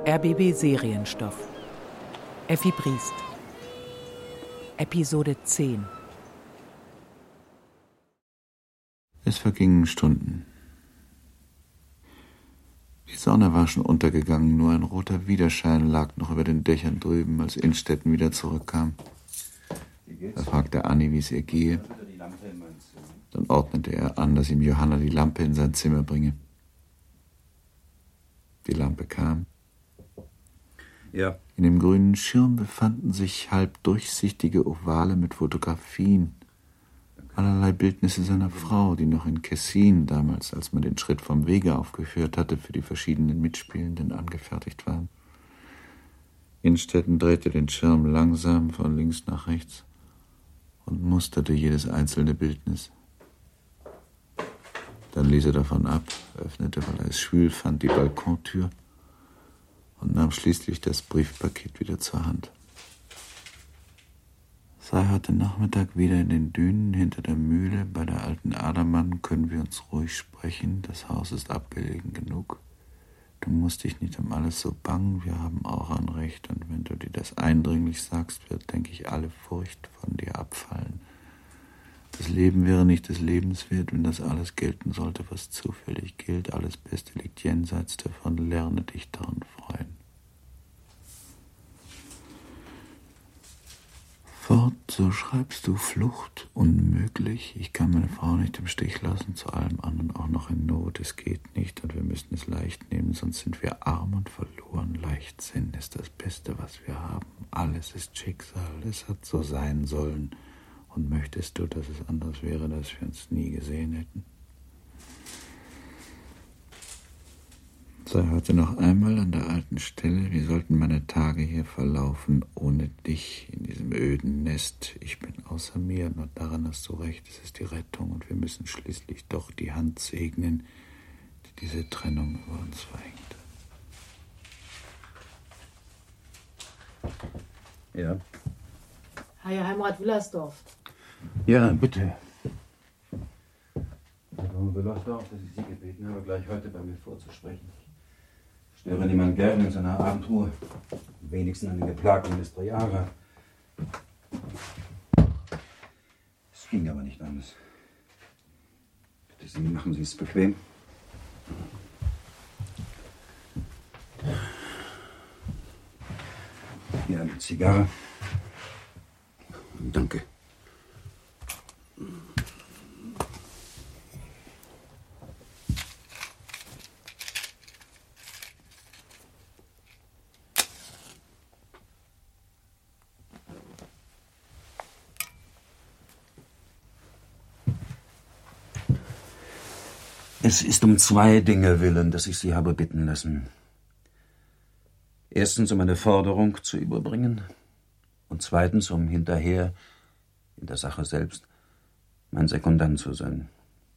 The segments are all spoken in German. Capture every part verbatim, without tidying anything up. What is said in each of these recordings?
R B B Serienstoff. Effi Briest. Episode zehn. Es vergingen Stunden. Die Sonne war schon untergegangen, nur ein roter Widerschein lag noch über den Dächern drüben, als Innstetten wieder zurückkam. Er fragte Annie, wie es ihr gehe. Dann ordnete er an, dass ihm Johanna die Lampe in sein Zimmer bringe. Die Lampe kam. Ja. In dem grünen Schirm befanden sich halb durchsichtige Ovale mit Fotografien. Allerlei Bildnisse seiner Frau, die noch in Kessin, damals, als man den Schritt vom Wege aufgeführt hatte, für die verschiedenen Mitspielenden angefertigt waren. Innstetten drehte den Schirm langsam von links nach rechts und musterte jedes einzelne Bildnis. Dann ließ er davon ab, öffnete, weil er es schwül fand, die Balkontür und nahm schließlich das Briefpaket wieder zur Hand. Sei heute Nachmittag wieder in den Dünen hinter der Mühle bei der alten Adermann, können wir uns ruhig sprechen. Das Haus ist abgelegen genug. Du musst dich nicht um alles so bangen, wir haben auch ein Recht. Und wenn du dir das eindringlich sagst, wird, denke ich, alle Furcht von dir abfallen. Das Leben wäre nicht des Lebens wert, wenn das alles gelten sollte, was zufällig gilt. Alles Beste liegt jenseits davon, lerne dich daran freuen. Fort, so schreibst du Flucht unmöglich. Ich kann meine Frau nicht im Stich lassen, zu allem anderen auch noch in Not. Es geht nicht und wir müssen es leicht nehmen, sonst sind wir arm und verloren. Leichtsinn ist das Beste, was wir haben. Alles ist Schicksal, es hat so sein sollen. Und möchtest du, dass es anders wäre, dass wir uns nie gesehen hätten? Sei heute noch einmal an der alten Stelle. Wie sollten meine Tage hier verlaufen ohne dich in diesem öden Nest? Ich bin außer mir, nur daran hast du recht, es ist die Rettung und wir müssen schließlich doch die Hand segnen, die diese Trennung über uns verhängt. Ja. Herr Heimrat Willersdorf. Ja, bitte. Herr Baron Willersdorf, dass ich Sie gebeten habe, gleich heute bei mir vorzusprechen. Ich störe niemand gern in seiner Abendruhe. Am wenigsten einen geplagten Ministerialer. Es ging aber nicht anders. Bitte Sie, machen Sie es bequem. Hier eine Zigarre. Danke. Es ist um zwei Dinge willen, dass ich Sie habe bitten lassen. Erstens, um eine Forderung zu überbringen und zweitens, um hinterher, in der Sache selbst, mein Sekundant zu sein.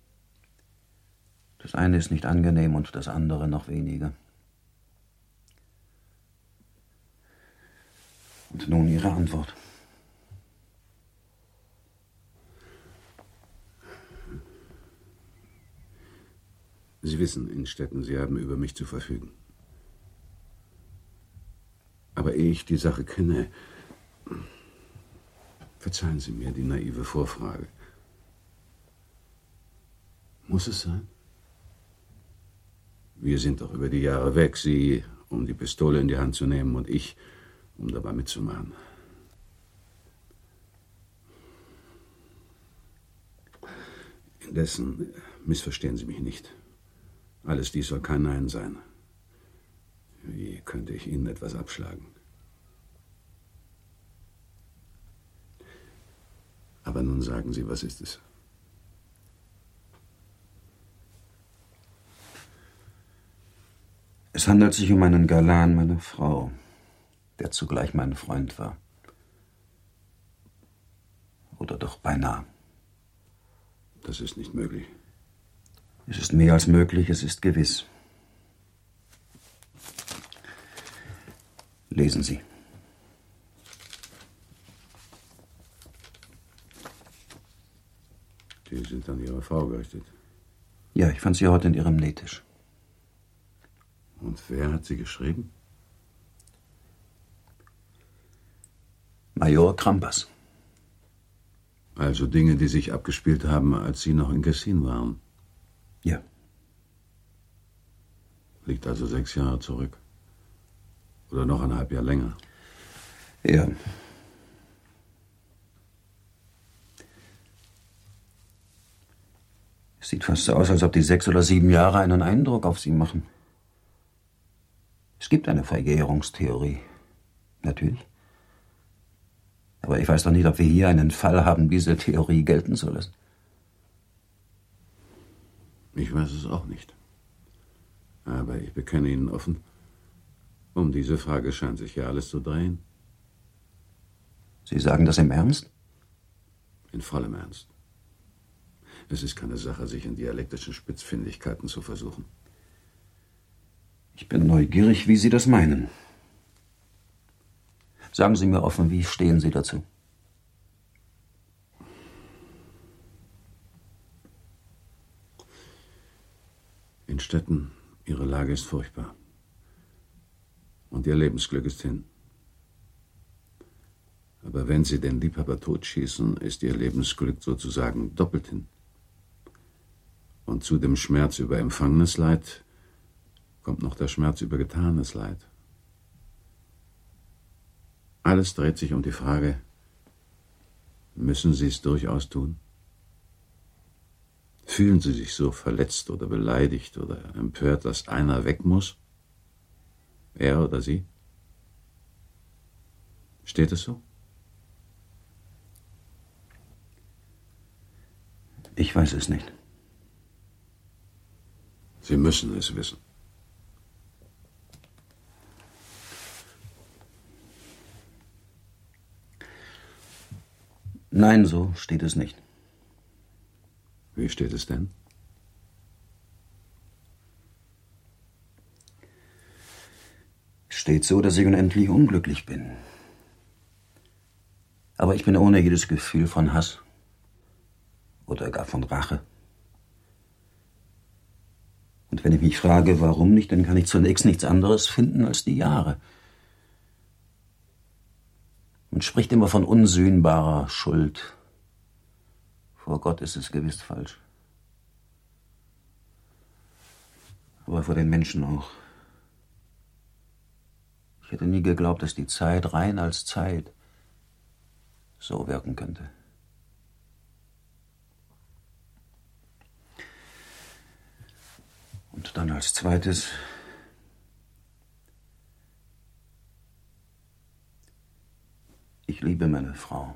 Das eine ist nicht angenehm und das andere noch weniger. Und nun Ihre Antwort. Sie wissen, Innstetten, Sie haben über mich zu verfügen. Aber ehe ich die Sache kenne, verzeihen Sie mir die naive Vorfrage. Muss es sein? Wir sind doch über die Jahre weg, Sie, um die Pistole in die Hand zu nehmen und ich, um dabei mitzumachen. Indessen missverstehen Sie mich nicht. Alles dies soll kein Nein sein. Wie könnte ich Ihnen etwas abschlagen? Aber nun sagen Sie, was ist es? Es handelt sich um einen Galan meiner Frau, der zugleich mein Freund war. Oder doch beinahe. Das ist nicht möglich. Es ist mehr als möglich, es ist gewiss. Lesen Sie. Die sind an Ihre Frau gerichtet. Ja, ich fand sie heute in ihrem Nähtisch. Und wer hat sie geschrieben? Major Krampas. Also Dinge, die sich abgespielt haben, als Sie noch in Kessin waren? Ja. Liegt also sechs Jahre zurück. Oder noch ein halb Jahr länger. Ja. Es sieht fast so aus, als ob die sechs oder sieben Jahre einen Eindruck auf Sie machen. Es gibt eine Verjährungstheorie. Natürlich. Aber ich weiß doch nicht, ob wir hier einen Fall haben, diese Theorie gelten zu lassen. Ich weiß es auch nicht. Aber ich bekenne Ihnen offen, um diese Frage scheint sich ja alles zu drehen. Sie sagen das im Ernst? In vollem Ernst. Es ist keine Sache, sich in dialektischen Spitzfindigkeiten zu versuchen. Ich bin neugierig, wie Sie das meinen. Sagen Sie mir offen, wie stehen Sie dazu? Innstetten, Ihre Lage ist furchtbar. Und Ihr Lebensglück ist hin. Aber wenn Sie den Liebhaber totschießen, ist Ihr Lebensglück sozusagen doppelt hin. Und zu dem Schmerz über empfangenes Leid kommt noch der Schmerz über getanes Leid. Alles dreht sich um die Frage, müssen Sie es durchaus tun? Fühlen Sie sich so verletzt oder beleidigt oder empört, dass einer weg muss? Er oder Sie? Steht es so? Ich weiß es nicht. Sie müssen es wissen. Nein, so steht es nicht. Wie steht es denn? Es steht so, dass ich unendlich unglücklich bin. Aber ich bin ohne jedes Gefühl von Hass oder gar von Rache. Und wenn ich mich frage, warum nicht, dann kann ich zunächst nichts anderes finden als die Jahre. Man spricht immer von unsühnbarer Schuld. Vor Gott ist es gewiss falsch. Aber vor den Menschen auch. Ich hätte nie geglaubt, dass die Zeit rein als Zeit so wirken könnte. Und dann als zweites: Ich liebe meine Frau.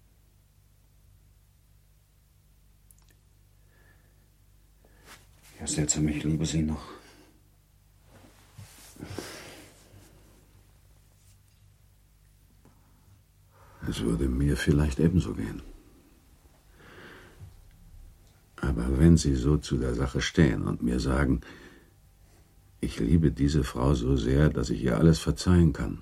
Ja, seltsam, ich liebe sie noch. Es würde mir vielleicht ebenso gehen. Aber wenn Sie so zu der Sache stehen und mir sagen, ich liebe diese Frau so sehr, dass ich ihr alles verzeihen kann.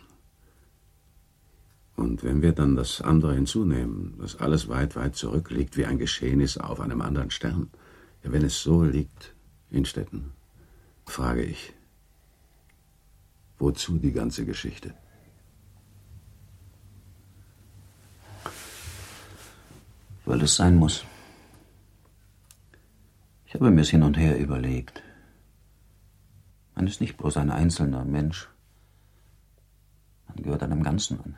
Und wenn wir dann das andere hinzunehmen, dass alles weit, weit zurückliegt, wie ein Geschehnis auf einem anderen Stern, ja, wenn es so liegt, Innstetten, frage ich, wozu die ganze Geschichte? Weil es sein muss. Ich habe mir es hin und her überlegt. Man ist nicht bloß ein einzelner Mensch. Man gehört einem Ganzen an.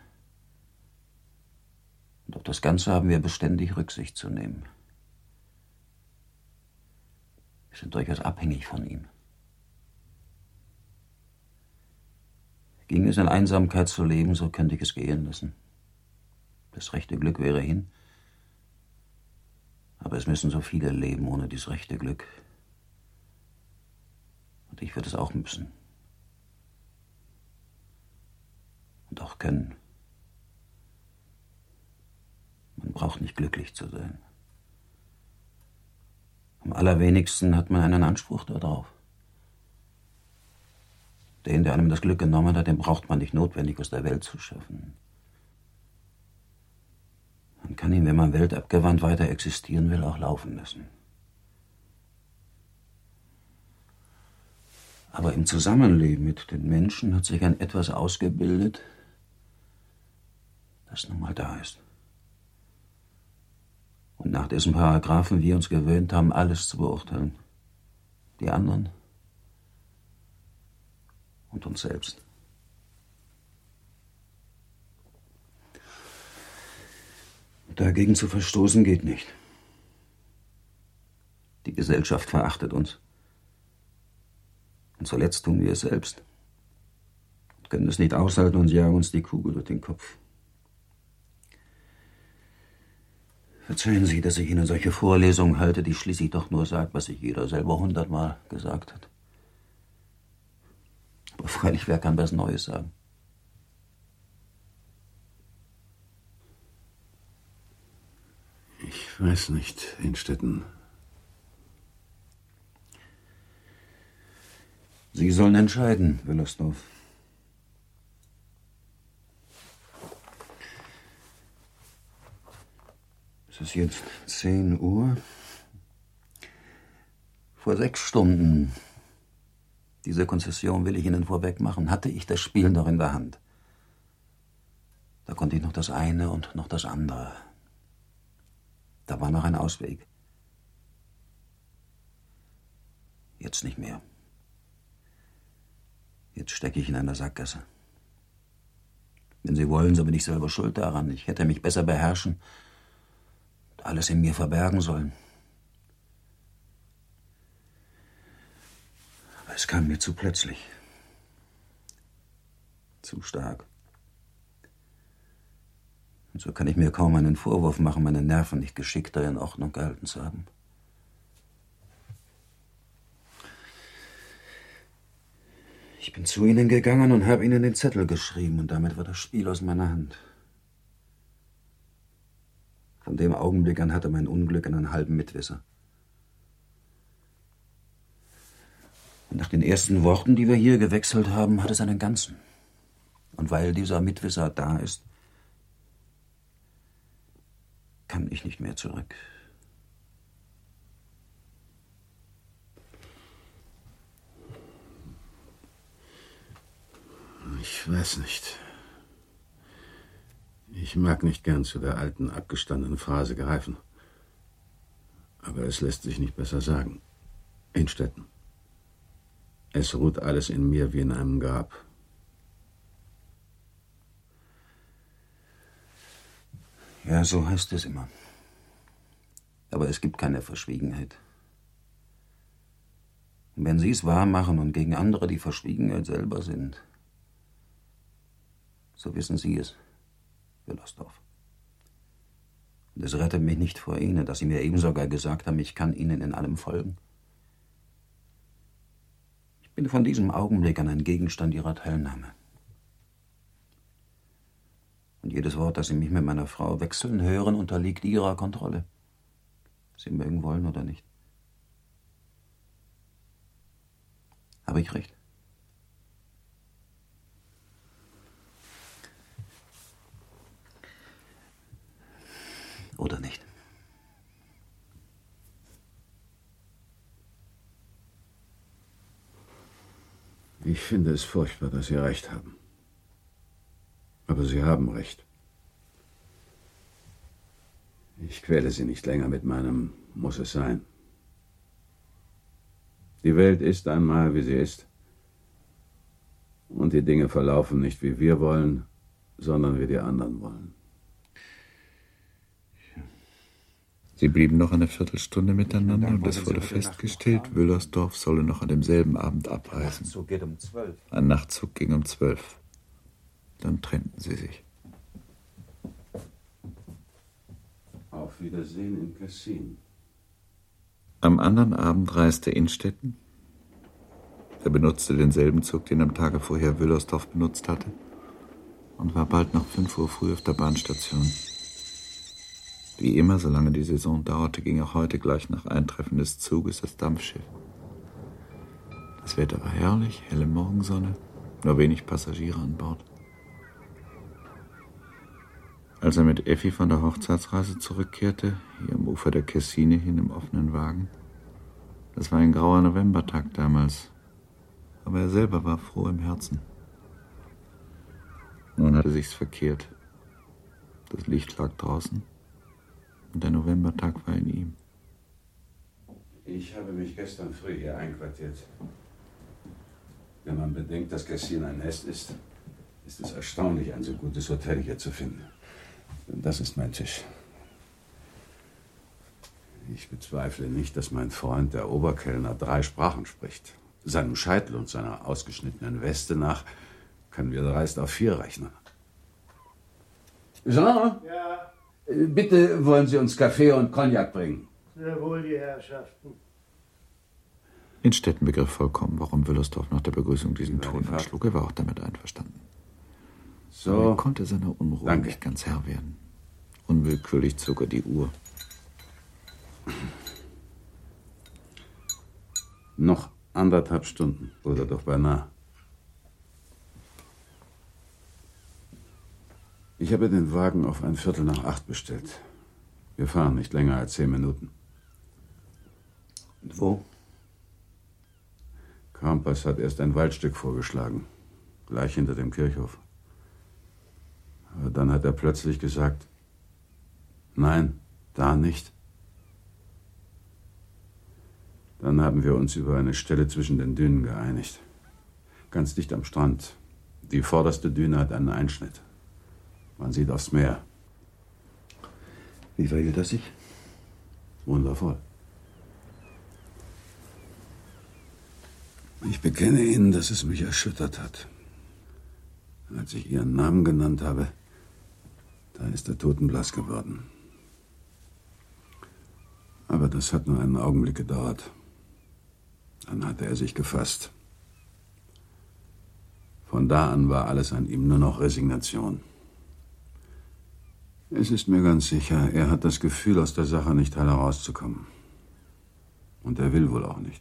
Und auf das Ganze haben wir beständig Rücksicht zu nehmen. Wir sind durchaus abhängig von ihm. Ging es in Einsamkeit zu leben, so könnte ich es gehen lassen. Das rechte Glück wäre hin. Aber es müssen so viele leben ohne dieses rechte Glück. Und ich würde es auch müssen. Und auch können. Man braucht nicht glücklich zu sein. Am allerwenigsten hat man einen Anspruch darauf. Den, der einem das Glück genommen hat, den braucht man nicht notwendig aus der Welt zu schaffen. Man kann ihn, wenn man weltabgewandt weiter existieren will, auch laufen lassen. Aber im Zusammenleben mit den Menschen hat sich ein Etwas ausgebildet, das nun mal da ist. Und nach dessen Paragraphen wir uns gewöhnt haben, alles zu beurteilen. Die anderen und uns selbst. Dagegen zu verstoßen geht nicht. Die Gesellschaft verachtet uns. Und zuletzt tun wir es selbst. Und können es nicht aushalten und jagen uns die Kugel durch den Kopf. Verzeihen Sie, dass ich Ihnen solche Vorlesungen halte, die schließlich doch nur sagt, was sich jeder selber hundertmal gesagt hat. Aber freilich, wer kann was Neues sagen? Ich weiß nicht, Innstetten. Sie sollen entscheiden, Wüllersdorf. Es ist jetzt zehn Uhr. Vor sechs Stunden, diese Konzession will ich Ihnen vorweg machen, hatte ich das Spiel noch in der Hand. Da konnte ich noch das eine und noch das andere. Da war noch ein Ausweg. Jetzt nicht mehr. Jetzt stecke ich in einer Sackgasse. Wenn Sie wollen, so bin ich selber schuld daran. Ich hätte mich besser beherrschen und alles in mir verbergen sollen. Aber es kam mir zu plötzlich. Zu stark. Und so kann ich mir kaum einen Vorwurf machen, meine Nerven nicht geschickter in Ordnung gehalten zu haben. Ich bin zu Ihnen gegangen und habe Ihnen den Zettel geschrieben und damit war das Spiel aus meiner Hand. Von dem Augenblick an hatte mein Unglück einen halben Mitwisser. Und nach den ersten Worten, die wir hier gewechselt haben, hat es einen ganzen. Und weil dieser Mitwisser da ist, kann ich nicht mehr zurück. Ich weiß nicht. Ich mag nicht gern zu der alten, abgestandenen Phrase greifen. Aber es lässt sich nicht besser sagen. Innstetten. Es ruht alles in mir wie in einem Grab. Ja, so heißt es immer. Aber es gibt keine Verschwiegenheit. Und wenn Sie es wahr machen und gegen andere die Verschwiegenheit selber sind, so wissen Sie es, Wüllersdorf. Und es rettet mich nicht vor Ihnen, dass Sie mir eben sogar gesagt haben, ich kann Ihnen in allem folgen. Ich bin von diesem Augenblick an ein Gegenstand Ihrer Teilnahme. Und jedes Wort, das Sie mich mit meiner Frau wechseln hören, unterliegt Ihrer Kontrolle. Sie mögen wollen oder nicht. Habe ich recht? Oder nicht? Ich finde es furchtbar, dass Sie recht haben. Aber Sie haben recht. Ich quäle Sie nicht länger mit meinem muss es sein. Die Welt ist einmal, wie sie ist. Und die Dinge verlaufen nicht, wie wir wollen, sondern wie die anderen wollen. Sie blieben noch eine Viertelstunde miteinander und es wurde festgestellt, Wüllersdorf solle noch an demselben Abend abreisen. Ein Nachtzug ging um zwölf. Dann trennten sie sich. Auf Wiedersehen in Kessin. Am anderen Abend reiste Innstetten. Er benutzte denselben Zug, den am Tage vorher Wüllersdorf benutzt hatte, und war bald nach fünf Uhr früh auf der Bahnstation. Wie immer, solange die Saison dauerte, ging auch heute gleich nach Eintreffen des Zuges das Dampfschiff. Das Wetter war herrlich, helle Morgensonne, nur wenig Passagiere an Bord. Als er mit Effi von der Hochzeitsreise zurückkehrte, hier am Ufer der Kessine hin im offenen Wagen, das war ein grauer Novembertag damals, aber er selber war froh im Herzen. Nun hatte sich's verkehrt. Das Licht lag draußen und der Novembertag war in ihm. Ich habe mich gestern früh hier einquartiert. Wenn man bedenkt, dass Cassin ein Nest ist, ist es erstaunlich, ein so gutes Hotel hier zu finden. Das ist mein Tisch. Ich bezweifle nicht, dass mein Freund, der Oberkellner, drei Sprachen spricht. Seinem Scheitel und seiner ausgeschnittenen Weste nach können wir dreist auf vier rechnen. Jean? Ja, Bitte wollen Sie uns Kaffee und Cognac bringen. sehr wohl, die Herrschaften. Innstetten begriff vollkommen, warum Wüllersdorf nach der Begrüßung diesen Über die Ton Fahrt. anschlug. Er war auch damit einverstanden. Aber So, er konnte seiner Unruhe Danke. nicht ganz Herr werden. Unwillkürlich zog er die Uhr. noch anderthalb Stunden, oder doch beinahe. Ich habe den Wagen auf ein Viertel nach acht bestellt. Wir fahren nicht länger als zehn Minuten. Und wo? Krampas hat erst ein Waldstück vorgeschlagen, gleich hinter dem Kirchhof. Aber dann hat er plötzlich gesagt, nein, da nicht. Dann haben wir uns über eine Stelle zwischen den Dünen geeinigt. Ganz dicht am Strand. Die vorderste Düne hat einen Einschnitt. Man sieht aufs Meer. Wie verhielt er sich? Wundervoll. Ich bekenne Ihnen, dass es mich erschüttert hat. Als ich Ihren Namen genannt habe, da ist er totenblass geworden. Aber das hat nur einen Augenblick gedauert. Dann hatte er sich gefasst. Von da an war alles an ihm nur noch Resignation. Es ist mir ganz sicher, er hat das Gefühl, aus der Sache nicht heil herauszukommen. Und er will wohl auch nicht.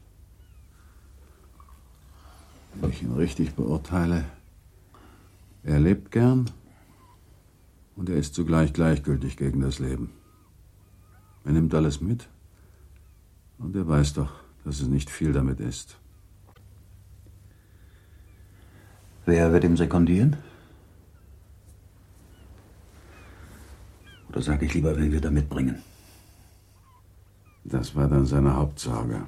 Wenn ich ihn richtig beurteile, er lebt gern und er ist zugleich gleichgültig gegen das Leben. Er nimmt alles mit und er weiß doch, dass es nicht viel damit ist. Wer wird ihm sekundieren? Oder sage ich lieber, wen wir da mitbringen? Das war dann seine Hauptsorge.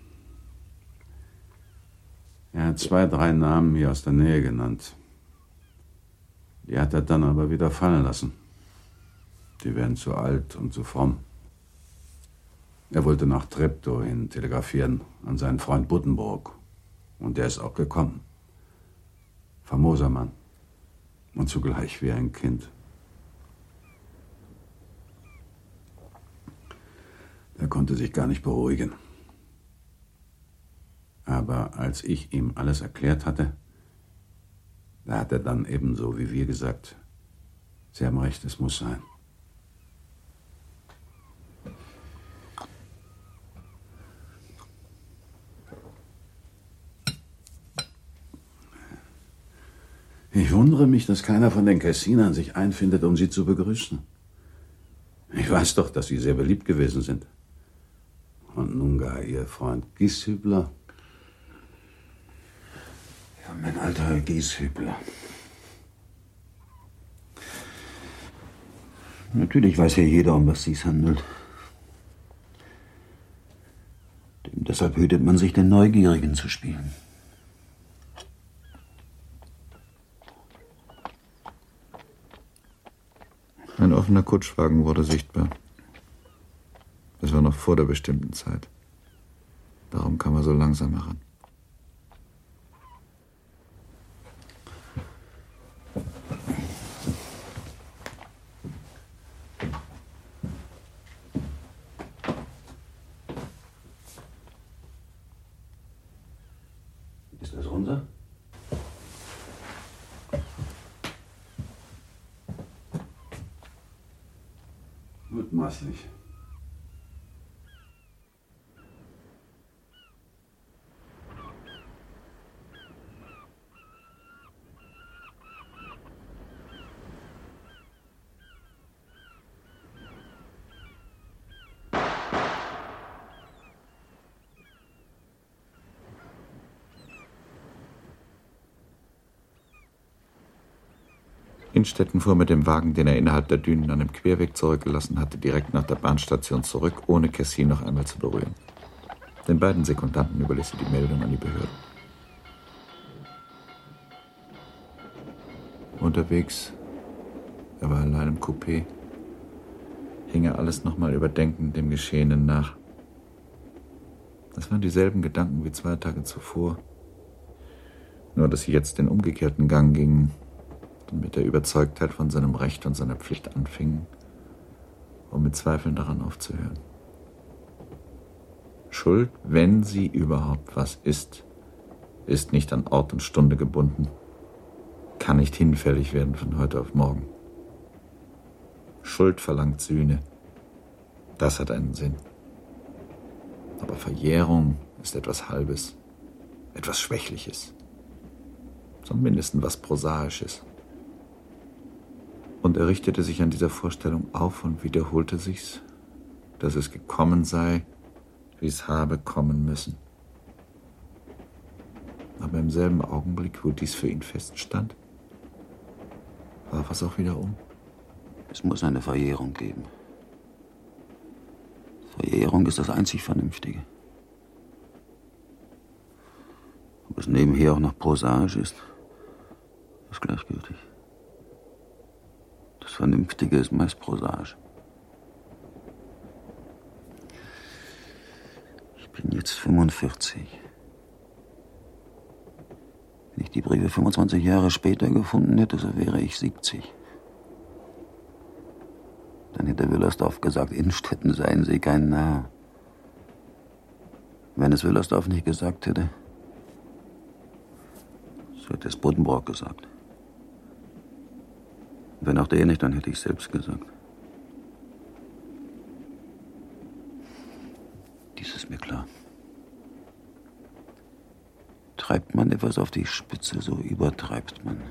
Er hat zwei, drei Namen hier aus der Nähe genannt. Die hat er dann aber wieder fallen lassen. Die wären zu alt und zu fromm. Er wollte nach Treptow hin telegrafieren an seinen Freund Buddenbrook. Und der ist auch gekommen. Famoser Mann. Und zugleich wie ein Kind. Er konnte sich gar nicht beruhigen. Aber als ich ihm alles erklärt hatte, da hat er dann ebenso wie wir gesagt, Sie haben recht, es muss sein. Ich wundere mich, dass keiner von den Kessinern sich einfindet, um Sie zu begrüßen. Ich weiß doch, dass Sie sehr beliebt gewesen sind. Und nun gar Ihr Freund Gieshübler. Ja, mein alter Gieshübler. Natürlich weiß ja jeder, um was sich's handelt. Dem deshalb hütet man sich, den Neugierigen zu spielen. Ein offener Kutschwagen wurde sichtbar. Es war noch vor der bestimmten Zeit. Darum kam er so langsam heran. Ist das unser? Mutmaßlich. Innstetten fuhr mit dem Wagen, den er innerhalb der Dünen an dem Querweg zurückgelassen hatte, direkt nach der Bahnstation zurück, ohne Cassie noch einmal zu berühren. Den beiden Sekundanten überließ er die Meldung an die Behörden. Unterwegs, er war allein im Coupé, hing er alles nochmal überdenkend dem Geschehenen nach. Das waren dieselben Gedanken wie zwei Tage zuvor, nur dass sie jetzt den umgekehrten Gang gingen und mit der Überzeugtheit von seinem Recht und seiner Pflicht anfingen, um mit Zweifeln daran aufzuhören. Schuld, wenn sie überhaupt was ist, ist nicht an Ort und Stunde gebunden, kann nicht hinfällig werden von heute auf morgen. Schuld verlangt Sühne. Das hat einen Sinn. Aber Verjährung ist etwas Halbes, etwas Schwächliches, zum Mindesten was Prosaisches. Und er richtete sich an dieser Vorstellung auf und wiederholte sich's, dass es gekommen sei, wie es habe kommen müssen. Aber im selben Augenblick, wo dies für ihn feststand, warf es auch wieder um. Es muss eine Verjährung geben. Verjährung ist das einzig Vernünftige. Ob es nebenher auch noch prosaisch ist, ist gleichgültig. Das Vernünftige ist meist prosaisch. Ich bin jetzt fünfundvierzig. Wenn ich die Briefe fünfundzwanzig Jahre später gefunden hätte, so wäre ich siebzig. Dann hätte Wüllersdorf gesagt, Innstetten seien Sie kein Narr. Wenn es Wüllersdorf nicht gesagt hätte, so hätte es Buddenbrock gesagt. Wenn auch der nicht, dann hätte ich es selbst gesagt. Dies ist mir klar. Treibt man etwas auf die Spitze, so übertreibt man.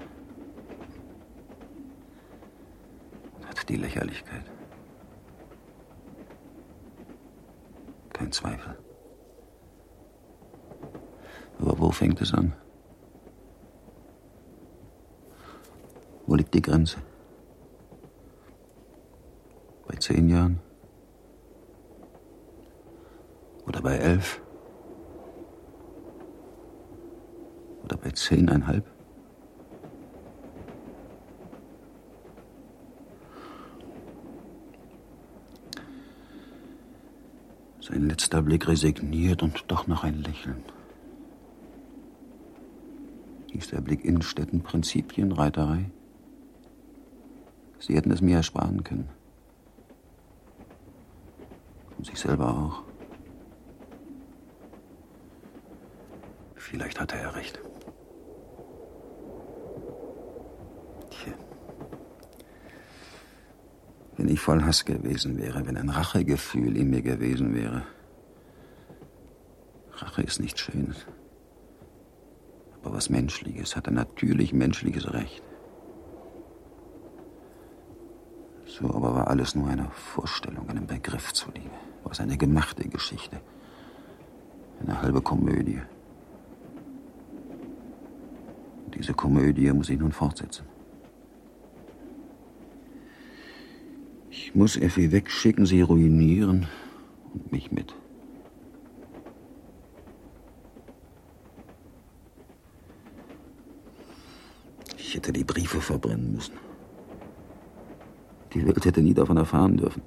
Hat die Lächerlichkeit. Kein Zweifel. Aber wo fängt es an? Wo liegt die Grenze? Bei zehn Jahren? Oder bei elf? Oder bei zehneinhalb? Sein letzter Blick resigniert und doch noch ein Lächeln. Hieß der Blick Innstetten Prinzipienreiterei? Sie hätten es mir ersparen können. Und sich selber auch. Vielleicht hatte er recht. Tja. Wenn ich voll Hass gewesen wäre, wenn ein Rachegefühl in mir gewesen wäre. Rache ist nichts Schönes. Aber was Menschliches, hat ein natürlich menschliches Recht. So aber war alles nur eine Vorstellung, einem Begriff zuliebe. War es eine gemachte Geschichte. Eine halbe Komödie. Und diese Komödie muss ich nun fortsetzen. Ich muss Effi wegschicken, sie ruinieren und mich mit. Ich hätte die Briefe verbrennen müssen. Die Welt hätte nie davon erfahren dürfen.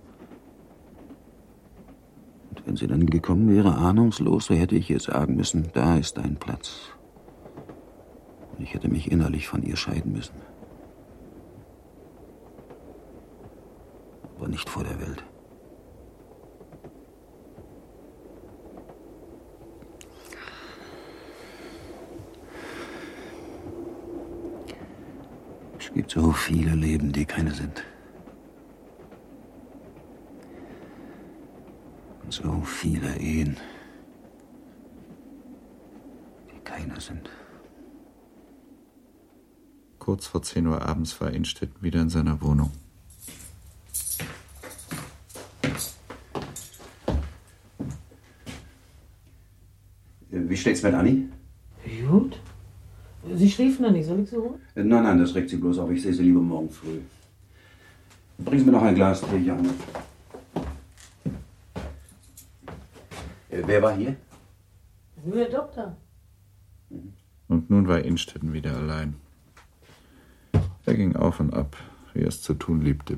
Und wenn sie dann gekommen wäre, ahnungslos, so hätte ich ihr sagen müssen, da ist dein Platz. Und ich hätte mich innerlich von ihr scheiden müssen. Aber nicht vor der Welt. Es gibt so viele Leben, die keine sind. Und so viele Ehen, die keine sind. Kurz vor zehn Uhr abends war Innstetten wieder in seiner Wohnung. Wie steht's mit Anni? Gut. Sie schliefen noch nicht, soll ich sie holen? Nein, nein, das regt Sie bloß auf. Ich sehe Sie lieber morgen früh. Bringen Sie mir noch ein Glas Tee, Johanna. Äh, wer war hier? Nur der Doktor. Und nun war Innstetten wieder allein. Er ging auf und ab, wie er es zu tun liebte.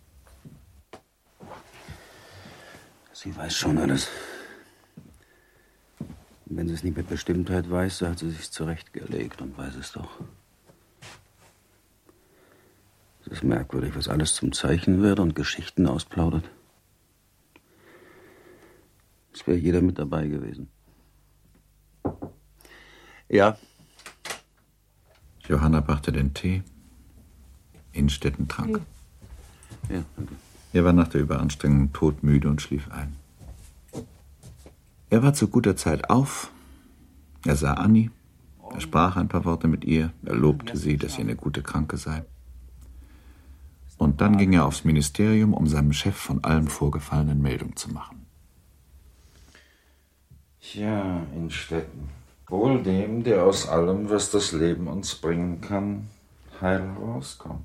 Sie weiß schon alles. Und wenn sie es nicht mit Bestimmtheit weiß, so hat sie sich zurechtgelegt und weiß es doch. Es ist merkwürdig, was alles zum Zeichen wird und Geschichten ausplaudert. Es wäre jeder mit dabei gewesen. Ja. Johanna brachte den Tee. Innstetten trank. Ja, danke. Er war nach der Überanstrengung todmüde und schlief ein. Er war zu guter Zeit auf. Er sah Annie. Er sprach ein paar Worte mit ihr. Er lobte sie, dass sie eine gute Kranke sei. Und dann ging er aufs Ministerium, um seinem Chef von allen Vorgefallenen Meldung zu machen. Ja, Innstetten. Wohl dem, der aus allem, was das Leben uns bringen kann, heil rauskommt.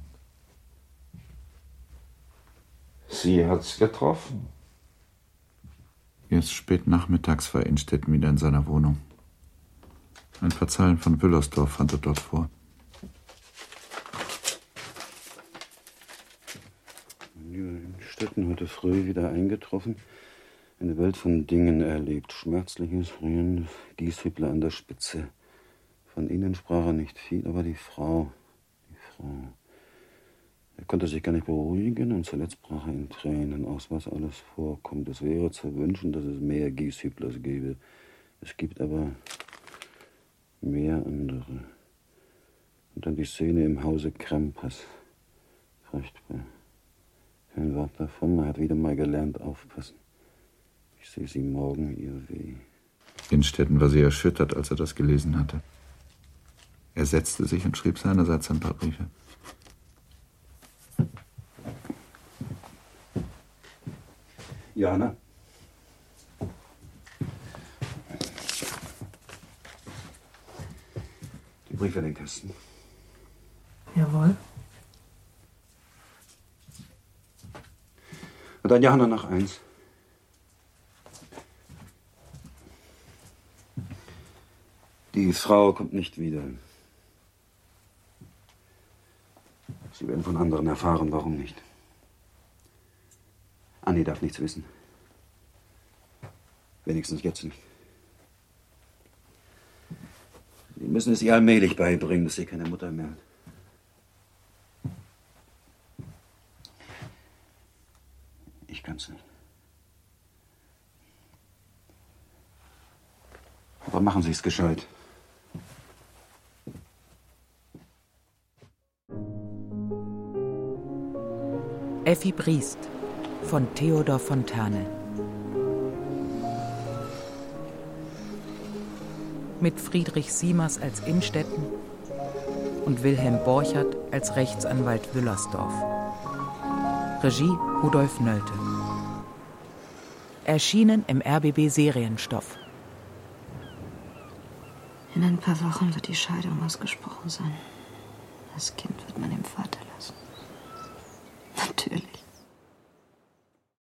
Sie hat's getroffen. Erst spät nachmittags war Innstetten wieder in seiner Wohnung. Ein paar Zeilen von Wüllersdorf fand er dort vor. Innstetten heute früh wieder eingetroffen. Eine Welt von Dingen erlebt. Schmerzliches, rührendes, Gieshübler an der Spitze. Von ihnen sprach er nicht viel, aber die Frau, die Frau. Er konnte sich gar nicht beruhigen und zuletzt brach er in Tränen aus, was alles vorkommt. Es wäre zu wünschen, dass es mehr Gieshüblers gäbe. Es gibt aber mehr andere. Und dann die Szene im Hause Krempas. Furchtbar. Kein Wort davon, er hat wieder mal gelernt aufpassen. Ich sehe sie morgen ihr weh. Innstetten war sehr erschüttert, als er das gelesen hatte. Er setzte sich und schrieb seinerseits ein paar Briefe. Johanna? Die Briefe in den Kasten. Jawohl. Und dann Johanna noch eins. Die Frau kommt nicht wieder. Sie werden von anderen erfahren, warum nicht. Annie darf nichts wissen. Wenigstens jetzt nicht. Sie müssen es ihr allmählich beibringen, dass sie keine Mutter mehr hat. Ich kann's nicht. Aber machen Sie es gescheit. Effi Briest von Theodor Fontane. Mit Friedrich Siemers als Innstetten und Wilhelm Borchert als Rechtsanwalt Wüllersdorf. Regie Rudolf Nölte. Erschienen im R B B Serienstoff. In ein paar Wochen wird die Scheidung ausgesprochen sein. Das Kind wird man dem Vater lassen. Natürlich.